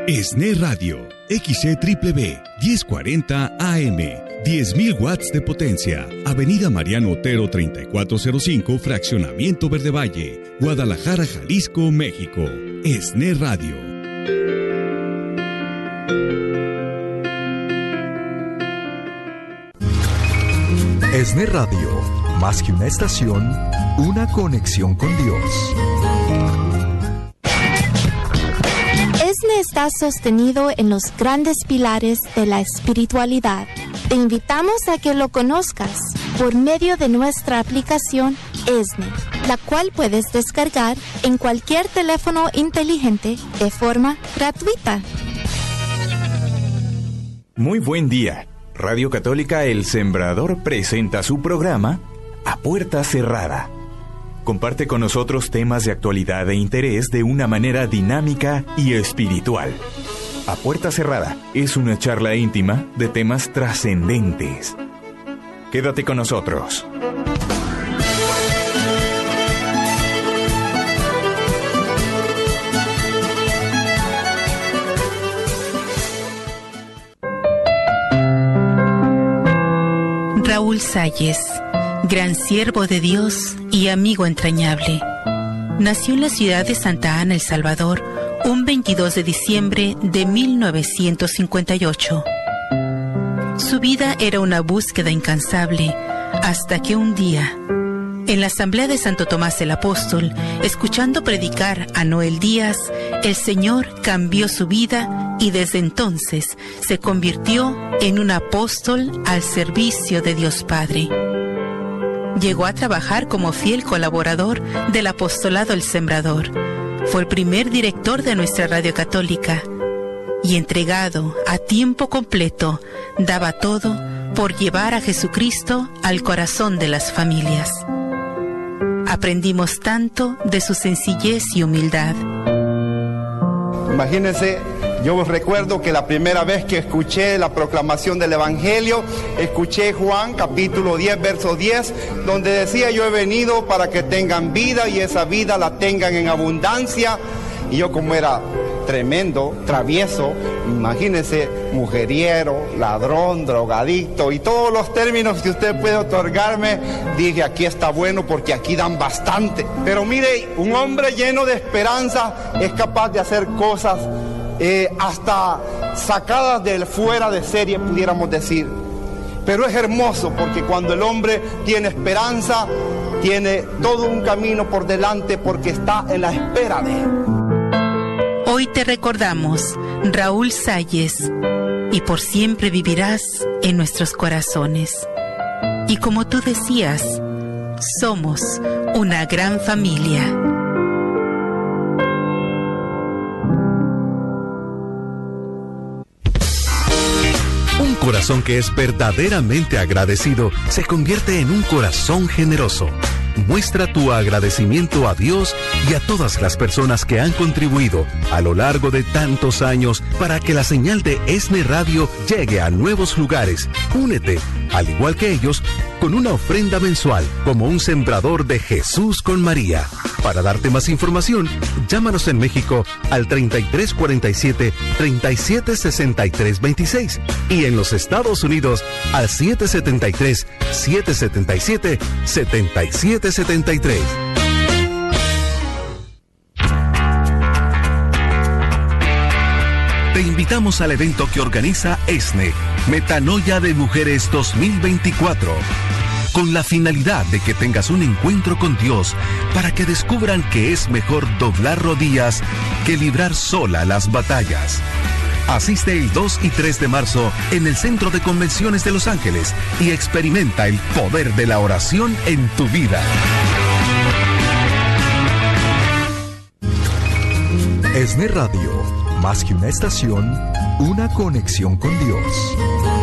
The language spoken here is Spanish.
ESNE Radio, XCWB 1040 AM, 10.000 watts de potencia, Avenida Mariano Otero 3405, Fraccionamiento Verde Valle, Guadalajara, Jalisco, México. ESNE Radio. ESNE Radio, más que una estación, una conexión con Dios. ESNE está sostenido en los grandes pilares de la espiritualidad. Te invitamos a que lo conozcas por medio de nuestra aplicación ESNE, la cual puedes descargar en cualquier teléfono inteligente de forma gratuita. Muy buen día. Radio Católica El Sembrador presenta su programa A Puerta Cerrada. Comparte con nosotros temas de actualidad e interés de una manera dinámica y espiritual. A Puerta Cerrada es una charla íntima de temas trascendentes. Quédate con nosotros. Raúl Salles, gran siervo de Dios y amigo entrañable. Nació en la ciudad de Santa Ana, El Salvador, un 22 de diciembre de 1958. Su vida era una búsqueda incansable, hasta que un día, en la asamblea de Santo Tomás el Apóstol, escuchando predicar a Noel Díaz, el Señor cambió su vida y desde entonces se convirtió en un apóstol al servicio de Dios Padre. Llegó a trabajar como fiel colaborador del apostolado El Sembrador. Fue el primer director de nuestra radio católica y entregado a tiempo completo, daba todo por llevar a Jesucristo al corazón de las familias. Aprendimos tanto de su sencillez y humildad. Imagínense, yo recuerdo que la primera vez que escuché la proclamación del Evangelio, escuché Juan capítulo 10, verso 10, donde decía: yo he venido para que tengan vida y esa vida la tengan en abundancia. Y yo, como era tremendo, travieso, imagínense, mujeriero, ladrón, drogadicto y todos los términos que usted puede otorgarme, dije: aquí está bueno porque aquí dan bastante. Pero mire, un hombre lleno de esperanza es capaz de hacer cosas hasta sacadas del fuera de serie, pudiéramos decir. Pero es hermoso porque cuando el hombre tiene esperanza, tiene todo un camino por delante porque está en la espera de él. Hoy te recordamos, Raúl Salles, y por siempre vivirás en nuestros corazones. Y como tú decías, somos una gran familia. Un corazón que es verdaderamente agradecido se convierte en un corazón generoso. Muestra tu agradecimiento a Dios y a todas las personas que han contribuido a lo largo de tantos años para que la señal de ESNE Radio llegue a nuevos lugares. Únete, al igual que ellos, con una ofrenda mensual como un sembrador de Jesús con María. Para darte más información, llámanos en México al 3347-376326 y en los Estados Unidos al 773-777-7773. Te invitamos al evento que organiza ESNE, Metanoia de Mujeres 2024, con la finalidad de que tengas un encuentro con Dios para que descubran que es mejor doblar rodillas que librar sola las batallas. Asiste el 2 y 3 de marzo en el Centro de Convenciones de Los Ángeles y experimenta el poder de la oración en tu vida. ESNE Radio, más que una estación, una conexión con Dios.